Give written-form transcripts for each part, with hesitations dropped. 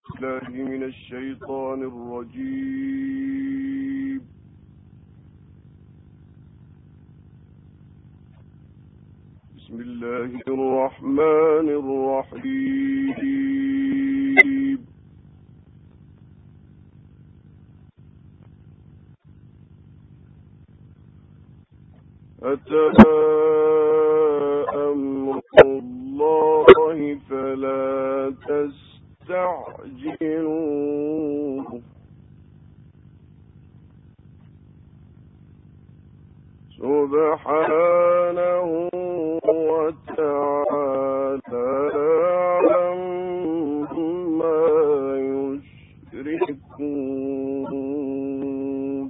بالله من الشيطان الرجيم. بسم الله الرحمن الرحيم. أتى أمر الله فلا تستعجلوه سبحانه وتعالى عما يشركون.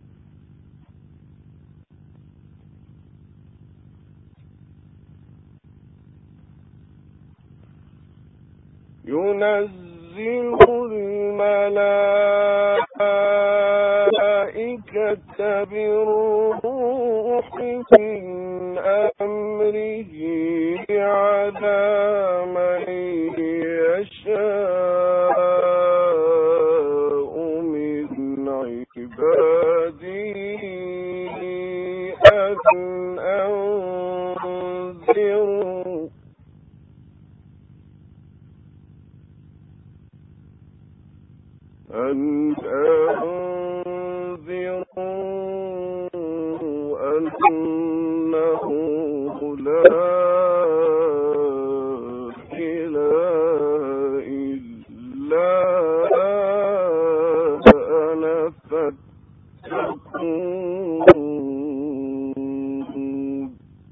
ينزل الملائكة بالروح من أمره على من يشاء من عباده أن أنذروا أنه لا إله إلا أنا فاتقون.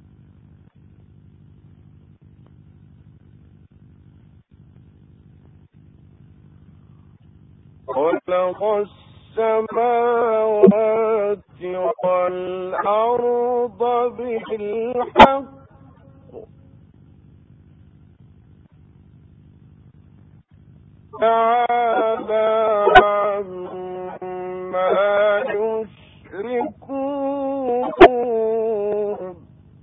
خلق السماوات والأرض بالحق تعالى عما يشركون.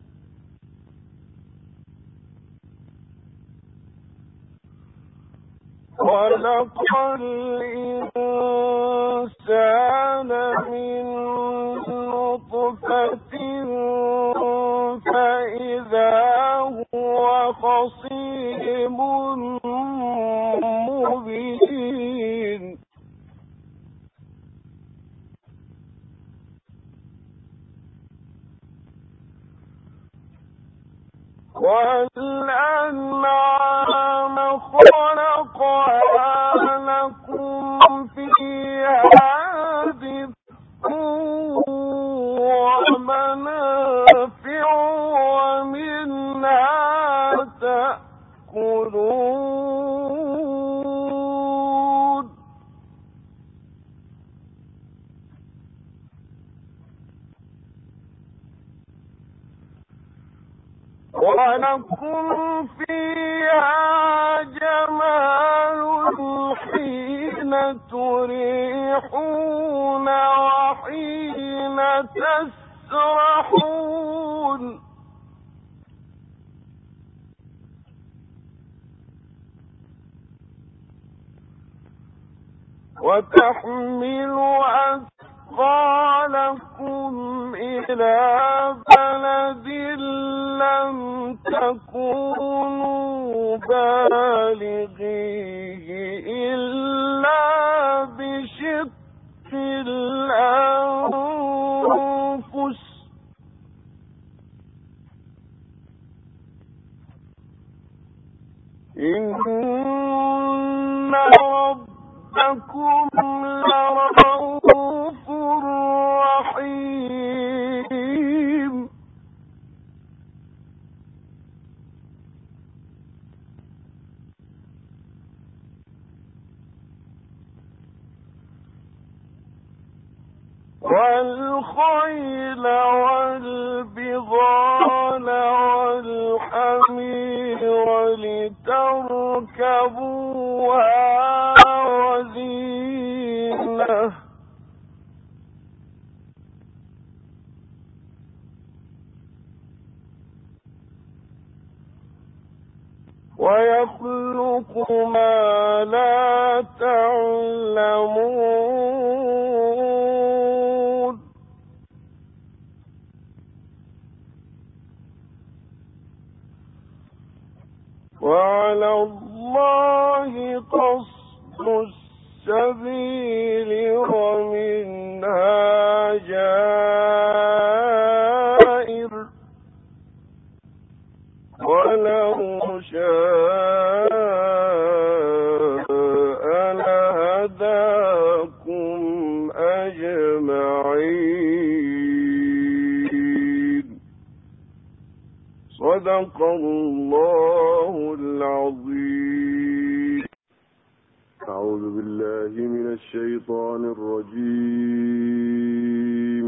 خلق الإنسان من نطفة فإذا هو خصيم مبين. والأنعام خلقها لكم فيها دفء ومنافع ومنها تأكلون. ولكم فيها جمال حين تريحون وحين تسرحون. وتحمل أثقالكم إلى بلد لم تكونوا بالغيه إلا بشق الأنفس. إن ربكم لرؤوف رحيم. والخيل والبغال والحمير لتركبوها وزينة. ويخلق ما لا تعلمون وعلى الله قصد السبيل ومنها جائر ولو شاء لهداكم أجمعين. صدق الله العظيم. أعوذ بالله من الشيطان الرجيم.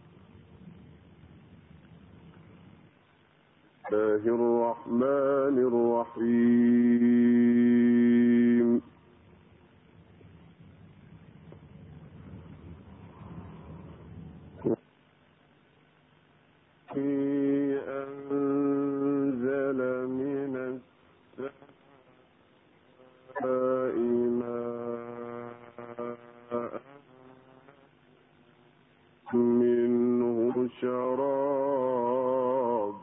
الله الرحمن الرحيم. أنزل من السماء ماء منه شراب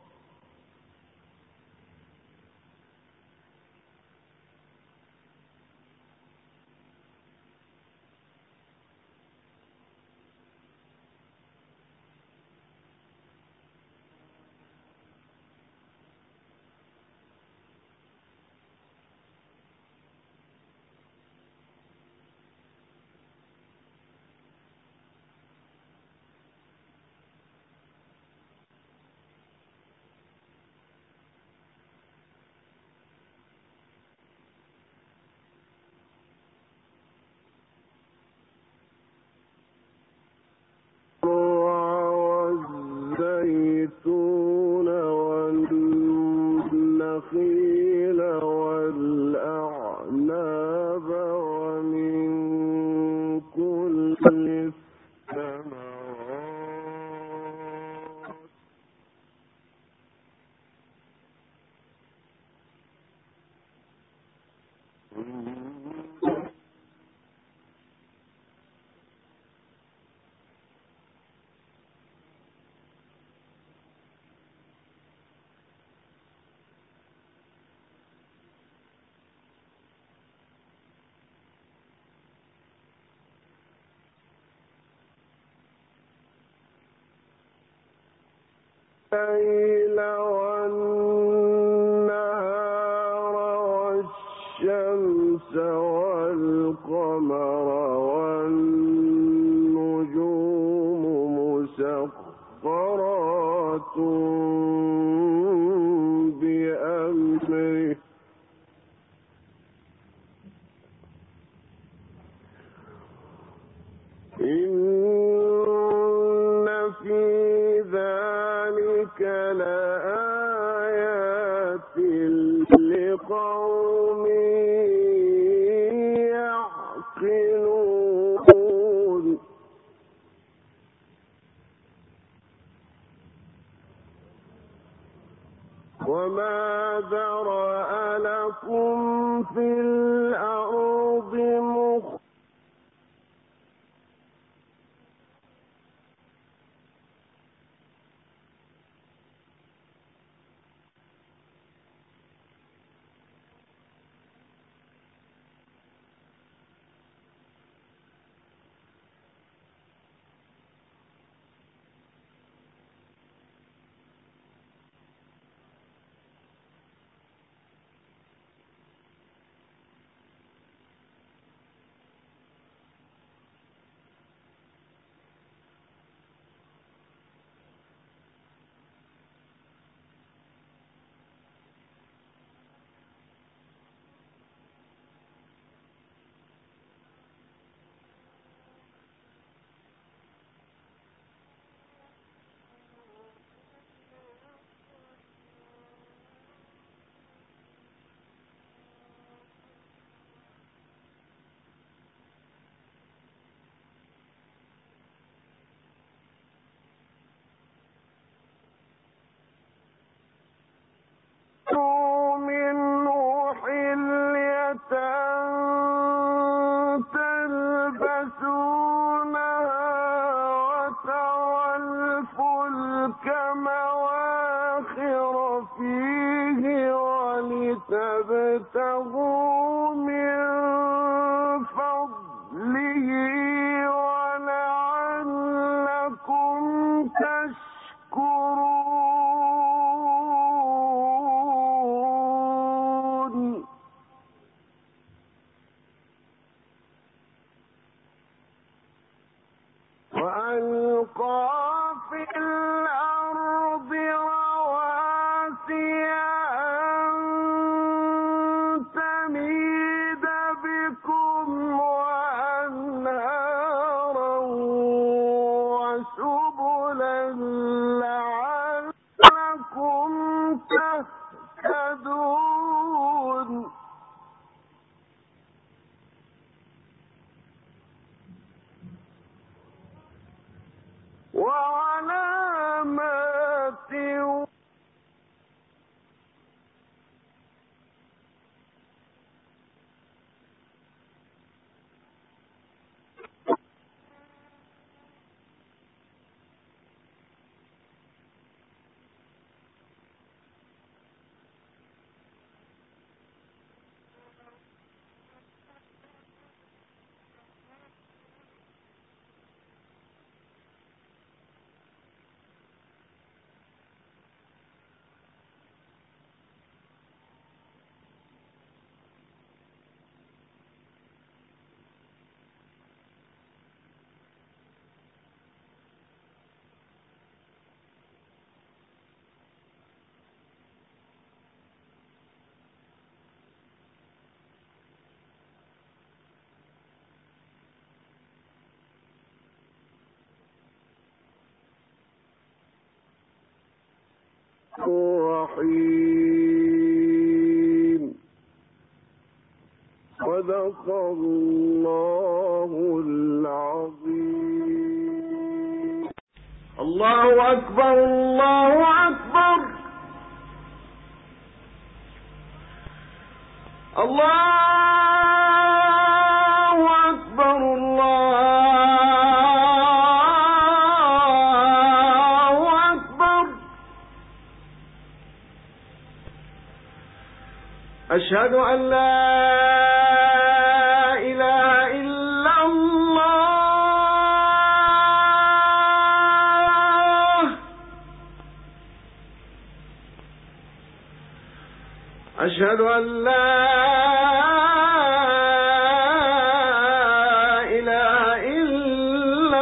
والزيتون والنخيل والأعناب ومن كل الثمرات الليل والنهار والشمس والقمر والنجوم مسخرات بأمره إن في ذلك لآيات وأنهارا وسبلا لعلكم تهتدون وعلامات رحيم. صدق الله العظيم. الله أكبر الله أكبر الله أكبر الله أكبر. أشهد أن لا إله إلا الله. أشهد أن لا إله إلا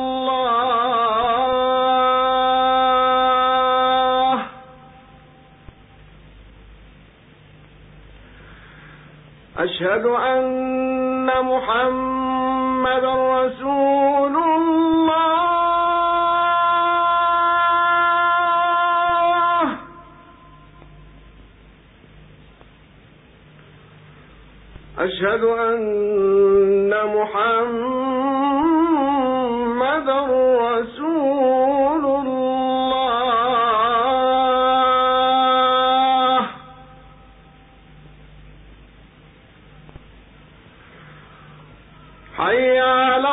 الله. أشهد أن محمدا رسول الله. أشهد أن محمدا رسول الله. حي على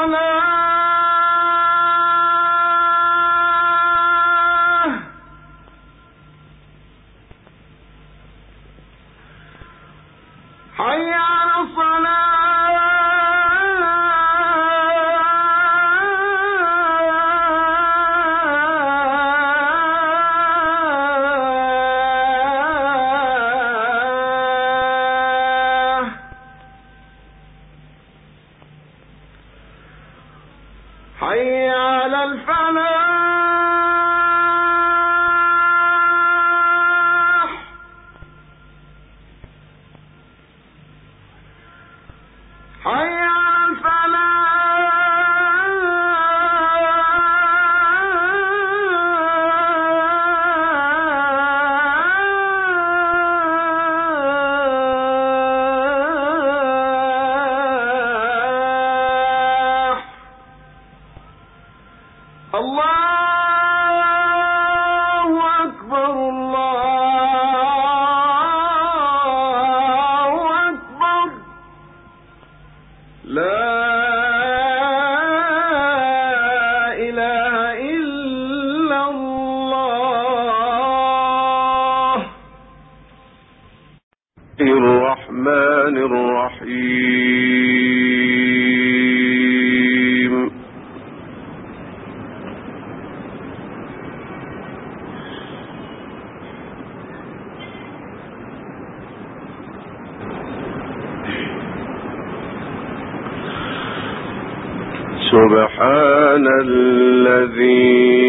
الصلاة. حي على الصلاة. حي على الفلاح. حي على الفلاح. الله أكبر الله أكبر. لا إله إلا الله. الرحمن الرحيم. سبحان الذي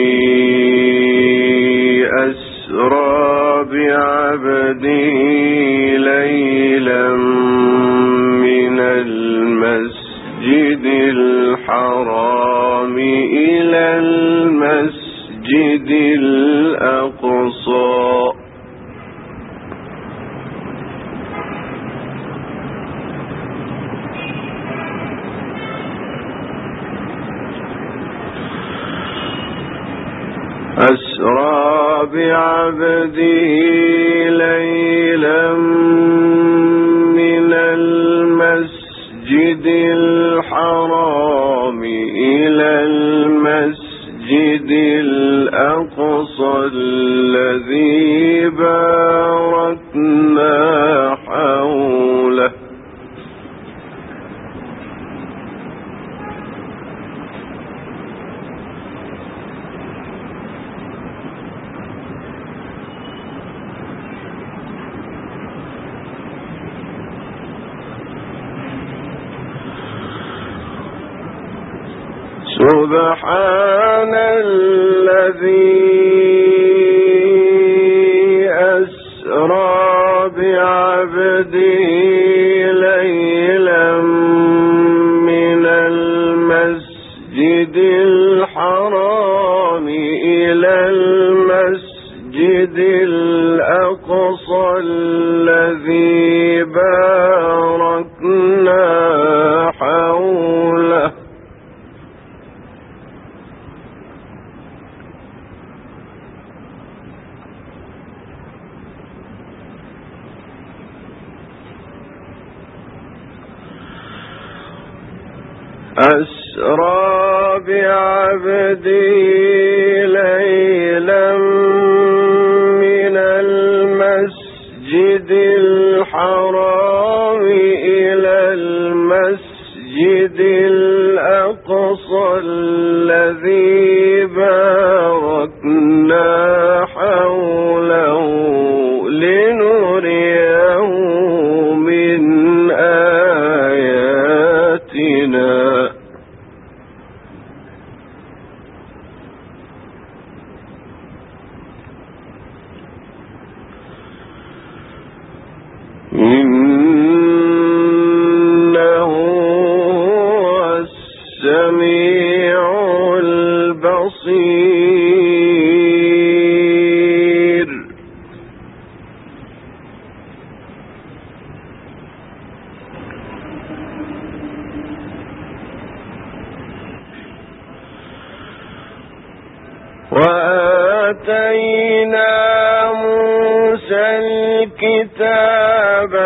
أسرى بعبده ليلا من المسجد الحرام إلى المسجد الأقصى أسرى بعبده ليلا من المسجد الحرام إلى المسجد الأقصى الذي باركنا حوله سبحان الذي أسرى بعبده ليلا من المسجد الحرام إلى المسجد الأقصى الذي باركنا حوله أسرى بعبده ليلا من المسجد الحرام إلى المسجد الأقصى الذي باركنا حوله لنريه من آياتنا إنه هو السميع البصير وآتينا موسى الكتاب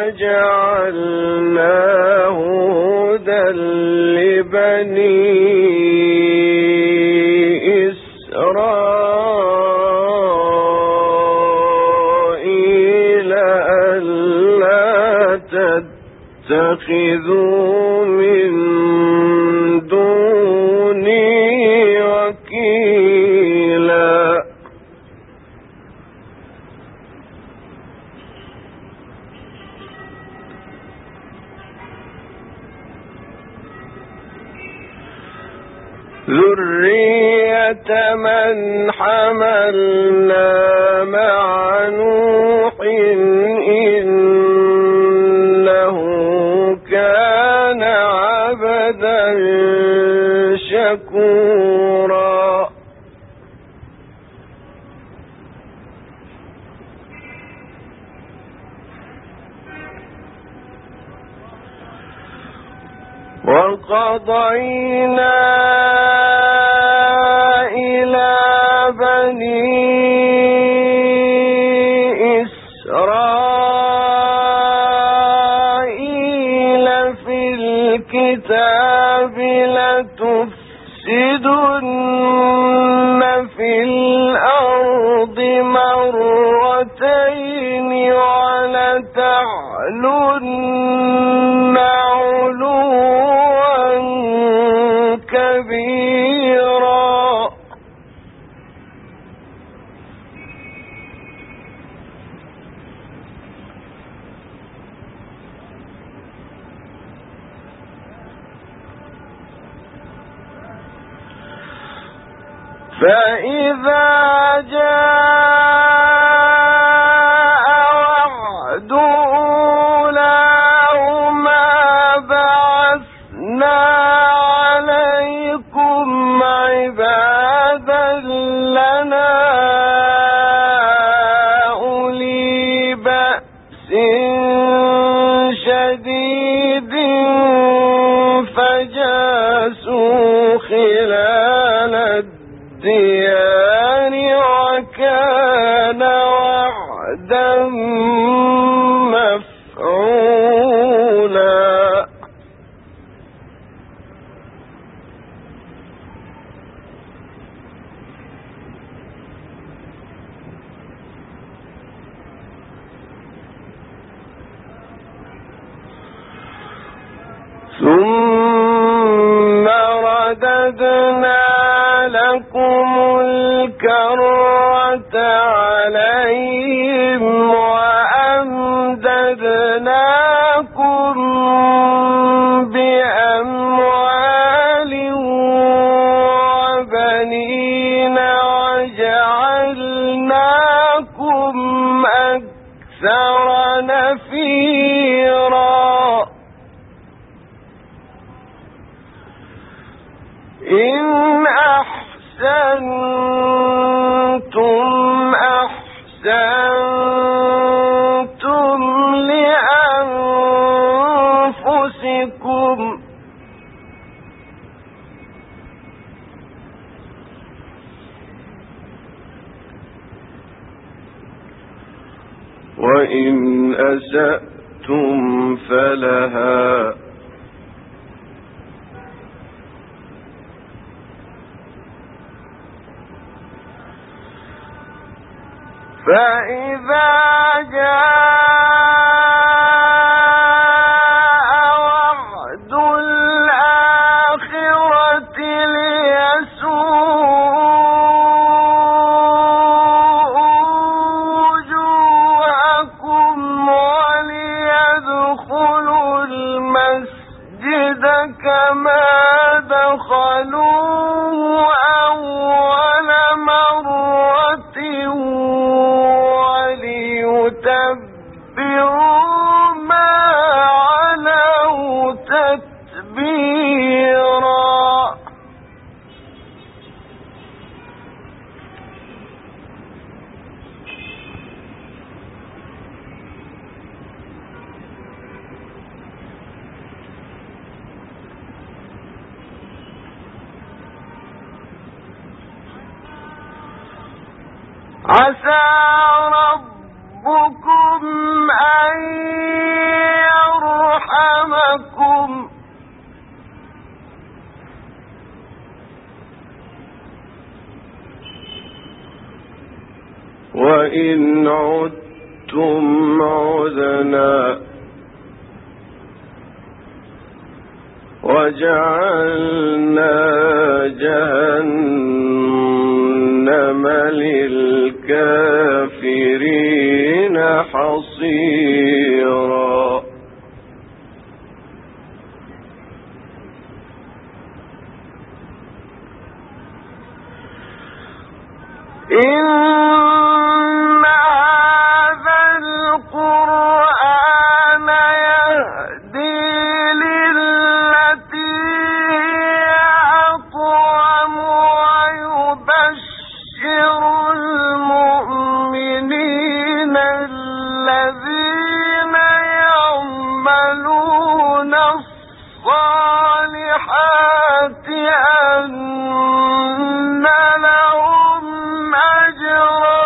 وجعلناه هدى لبني إسرائيل ألا تتخذوا من دوني وكيلا ذرية من حملنا مع نوح إنه كان عبدا شكورا وقضينا إلى بني إسرائيل في الكتاب لتفسدن في الأرض مرتين ولتعلن علوا كبيرا فإذا جاء وعد أولاهما إن أحسنتم أحسنتم لأنفسكم وإن أسأتم فلها فإذا جاء وعد الآخرة ليسوءوا وجوهكم وليدخلوا المسجد كما دخلوه أول مرة وليتبروا ما علوا تتبيرا عسى ربكم أن يرحمكم وإن عدتم عدنا وجعلنا جهنم للكافرين حصيرا إن هذا القرآن يهدي للتي هي أقوم ويبشر المؤمنين الذين يعملون الصالحات أن لهم أجرا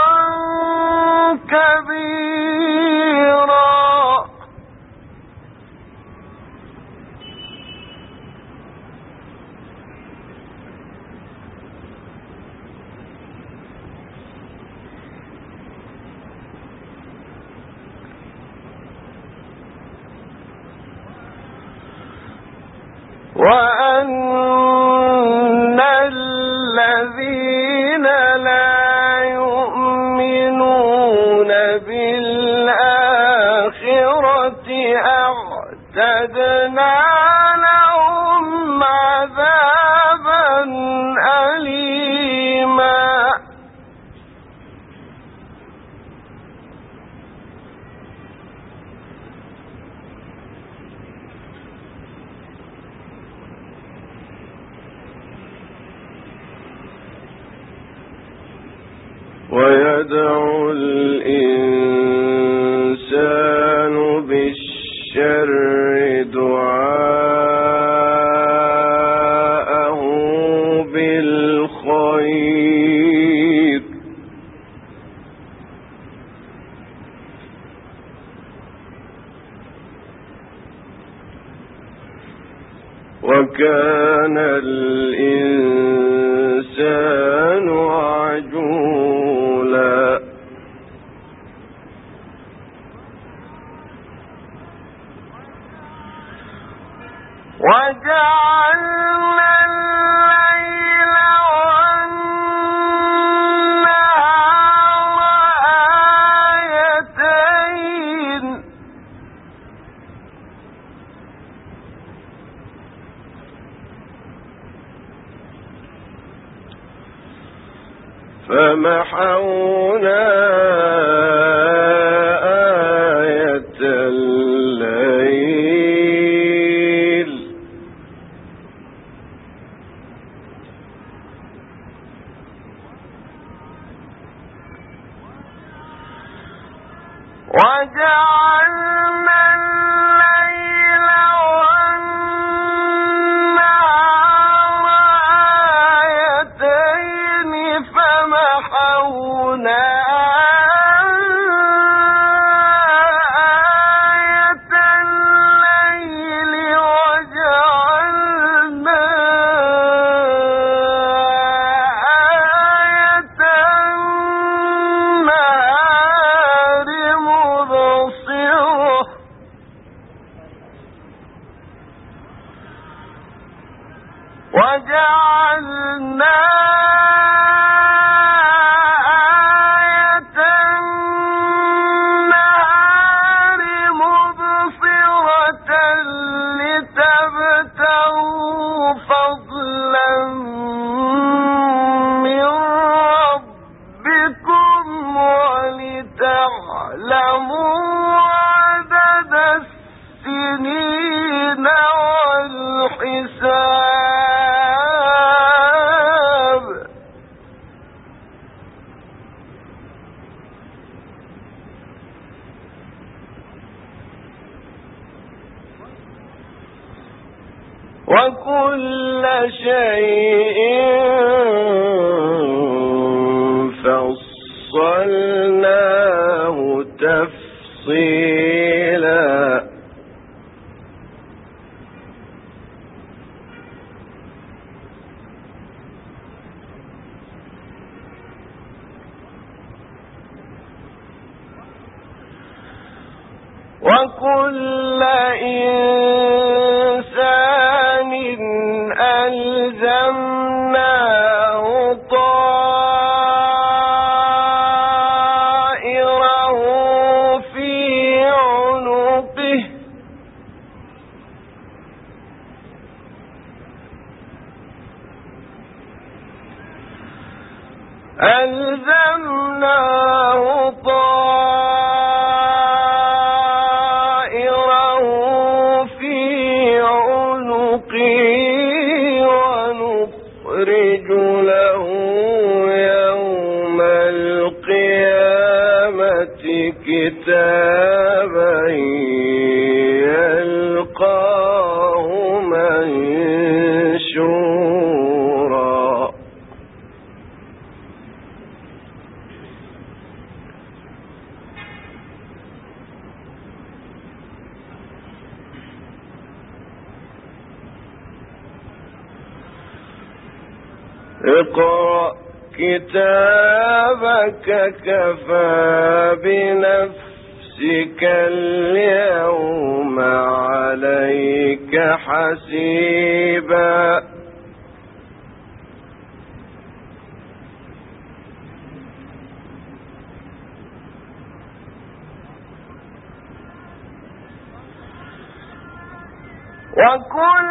كبيرا وأن الذين لا يؤمنون بالآخرة أعتدنا لهم عذابا أليما ويدعو الإنسان بالشر دعاءه بالخير وكان الإنسان عجولا وجعلنا الليل والنهار آيتين فمحونا آية الليل وجعلنا وكل شيء فصلناه تفصيلا وكل إنسان ألزمناه طائره في عنقه ونخرج له يوم القيامة كتابا يلقاه منشورا اقرأ كتابك كفى بنفسك اليوم عليك حسيبا وكل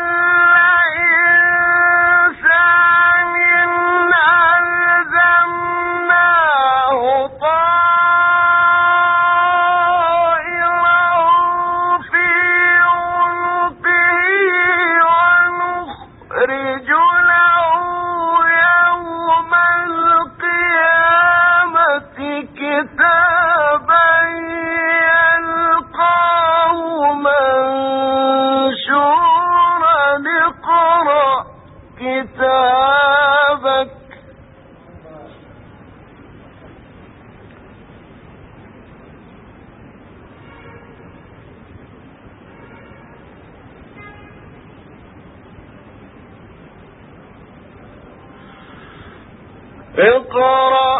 اقرأ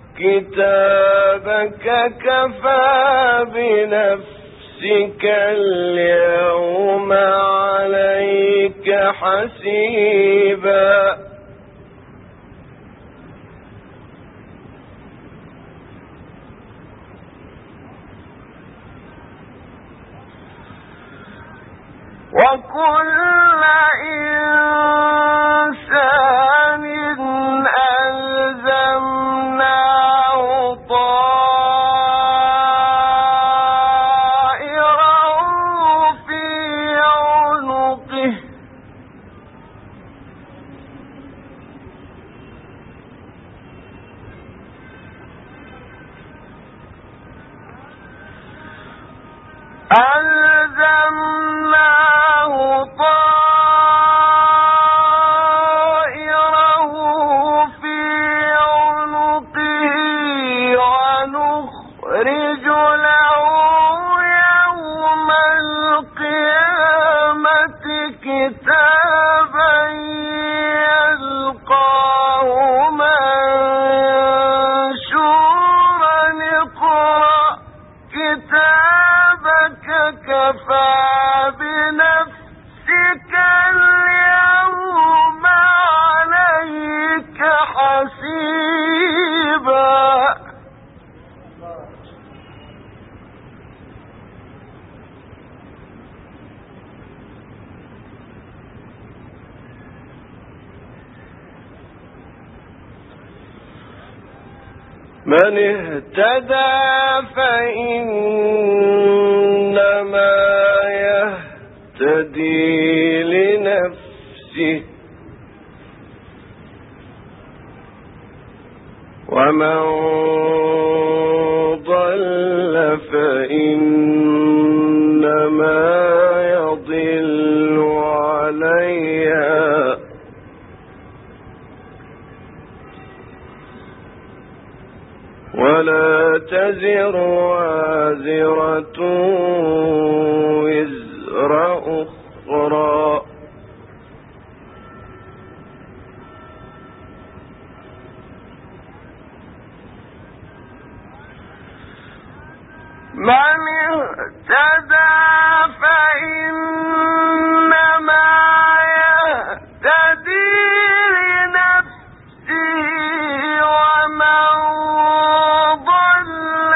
كتابك كفى بنفسك اليوم عليك حسيبا وكل إنسان ألزمناه طائره في عنقه ونخرج له يوم القيامة كتابا يلقاه منشورا اقرأ كتابك كفى بنفسك اليوم من اهتدى فإنما يهتدي لنفسه ومن ضل فإنما يضل عليها ولا تزر وازرة وزر أخرى من اهتدى فإنما يهتدي لنفسه ومن ضل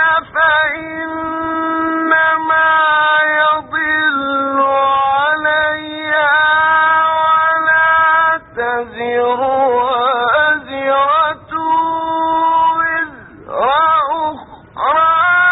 فإنما يضل عليها ولا تزر وازرة وزر أخرى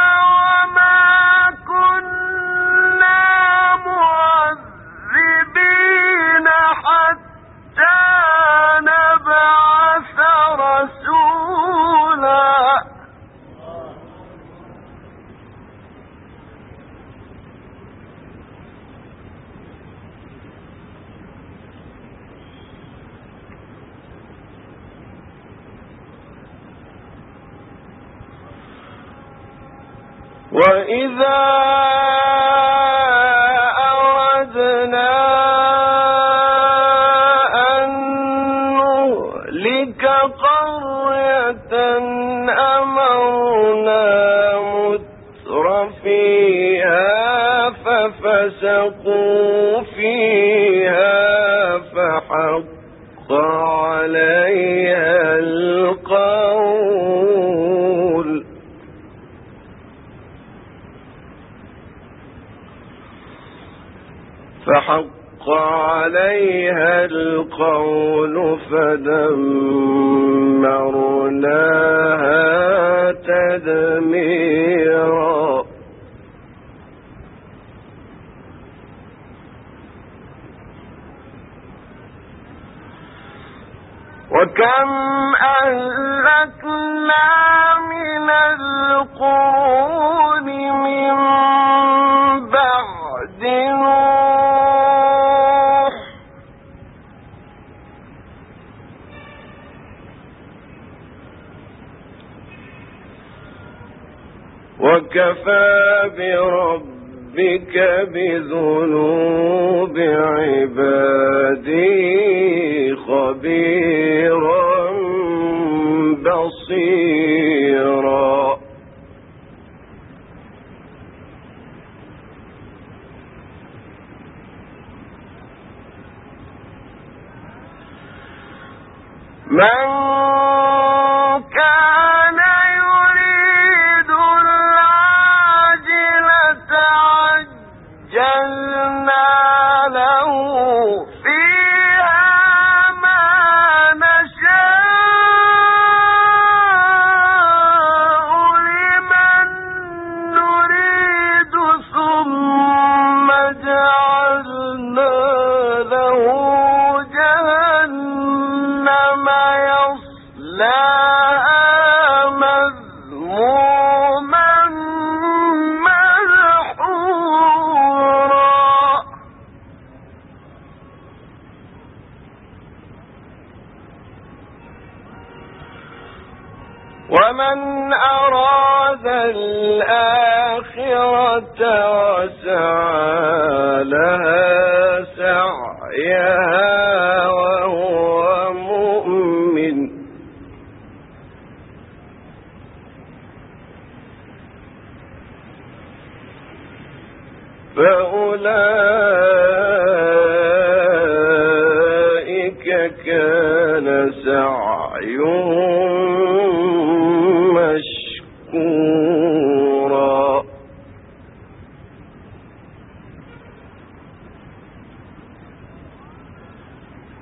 وإذا أردنا أن نهلك قرية أمرنا مترفيها ففسقوا فيها فحق عليها القول فدمرناها تدميرا وكم أهلكنا من القرون من بعد نوح وكفى بربك بذنوب عباده خبيرا بصيرا من كان يريد العاجلة عجلنا له فيها ما نشاء لمن نريد ثم جعلنا له جهنم يصلاها مذموما مدحورا ومن أراد الآخرة وسعى لها سعيها وهو مؤمن فأولئك كان سعيهم مشكورا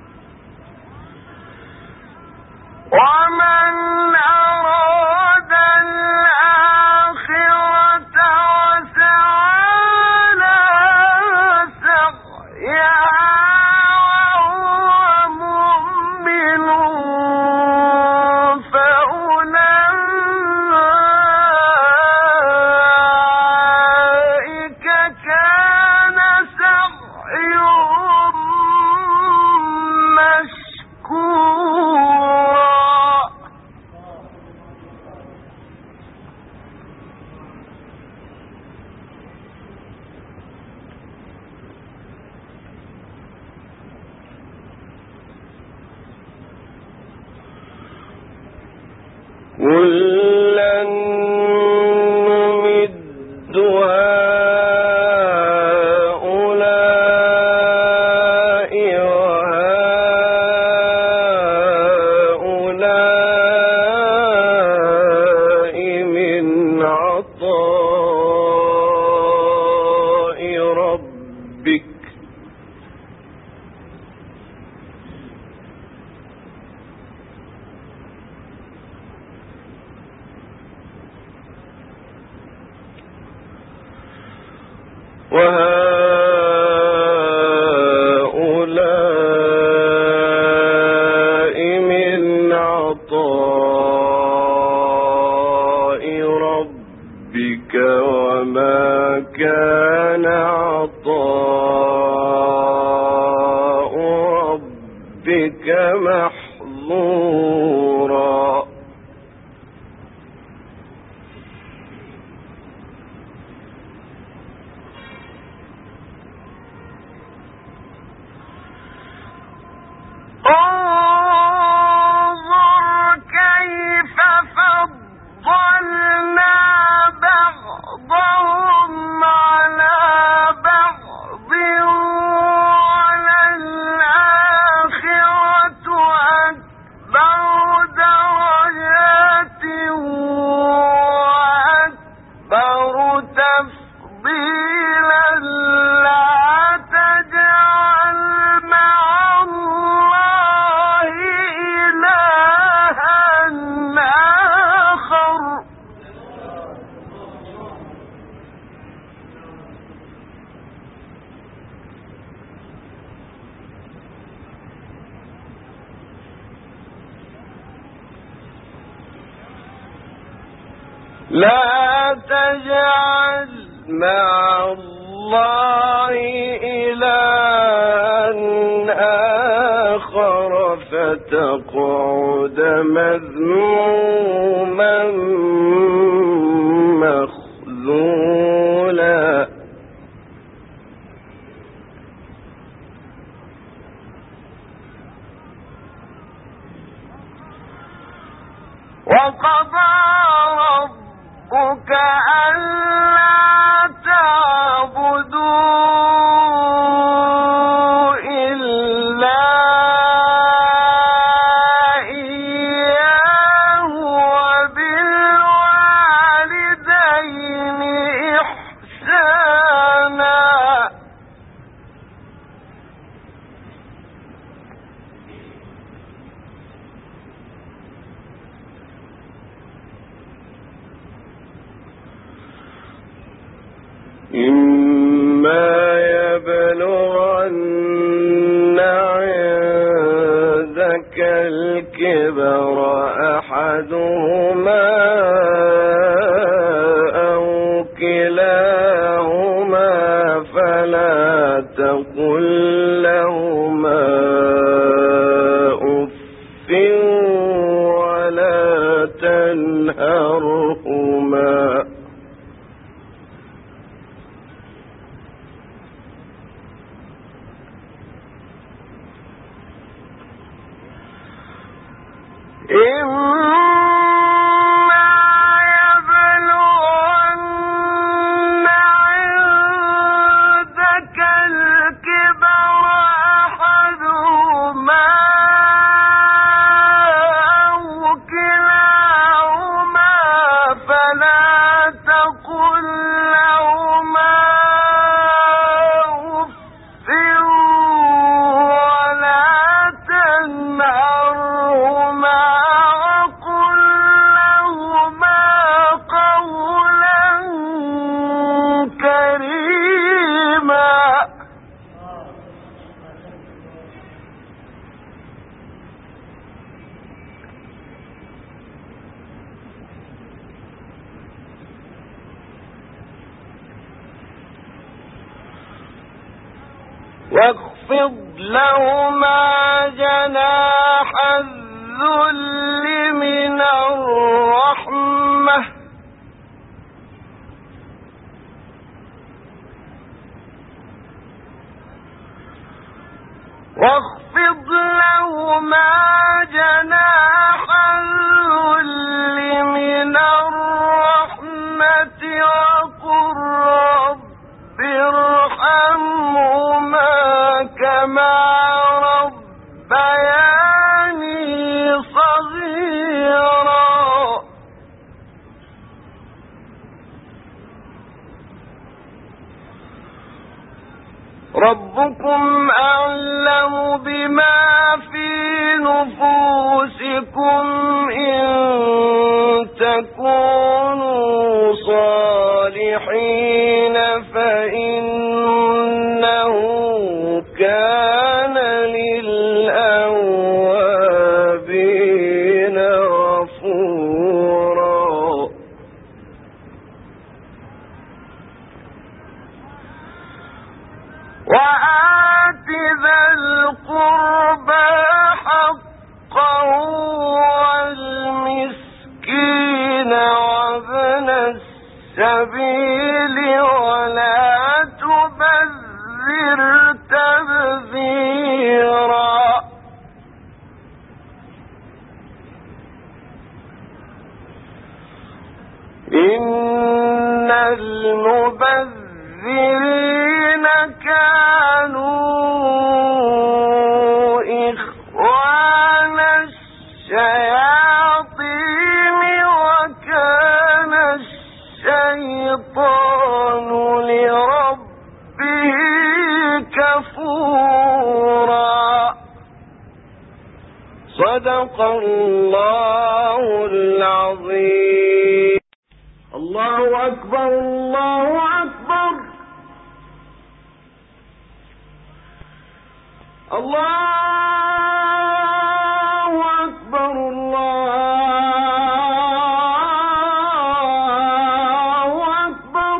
ومن أراد كلا نمد هؤلاء وهؤلاء من عطاء ربك وهؤلاء من عطاء ربك وما كان عطاء ربك محظورا انظر كيف فضلنا بعضهم على بعض وللآخرة أكبر درجات وأكبر تفضيلا لا تجعل مع الله إلها آخر لا تجعل مع الله إلها آخر فتقعد مذموما مخذولا وقضى ربك ألا تعبدوا إلا إياه وبالوالدين إحسانا إما يبلغن عندك الكبر أحدهما أو كلاهما فلا تقل لهما أف ولا تنهرهما إما يبلغن عندك الكبر أحدهما أو كلاهما فلا تقل لهما أف ولا تنهرهما وقل لهما قولا كريما واخفض لهما جناح الذل من الرحمة واخفض لهما جناح الذل القربى حقه والمسكين وابن السبيل ولا تبذر تبذيرا إن المبذرين كانوا إخوان الشياطين وكان الشيطان لربه كفورا. صدق الله العظيم. الله أكبر الله أكبر الله أكبر الله أكبر.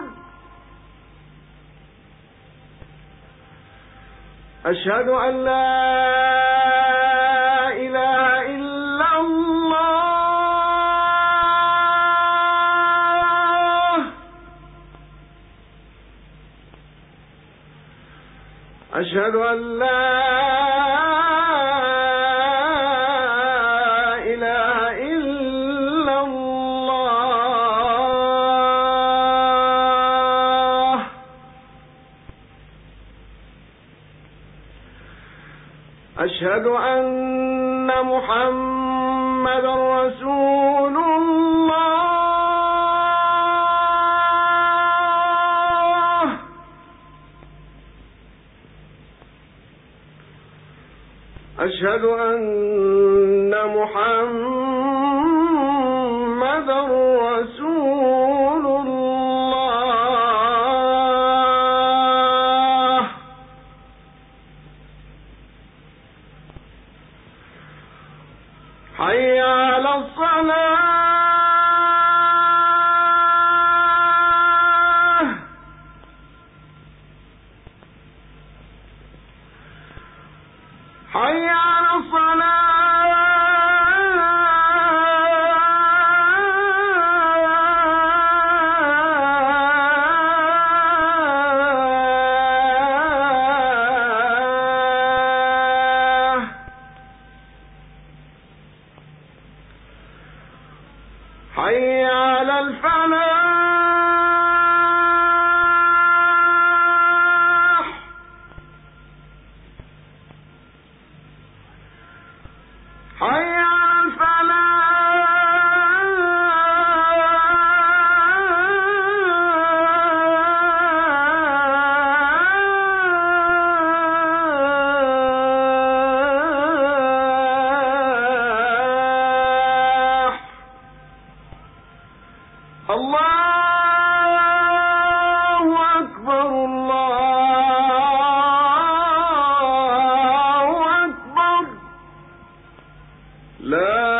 أشهد أن لا إله إلا الله. أشهد أن لا إله إلا الله. أشهد أن محمدا رسول الله. أشهد أن محمدا رسول الله. حي على الصلاة. حي على الصلاة. حي على الفلاح. حي على الفلاح. الله أكبر الله أكبر. لا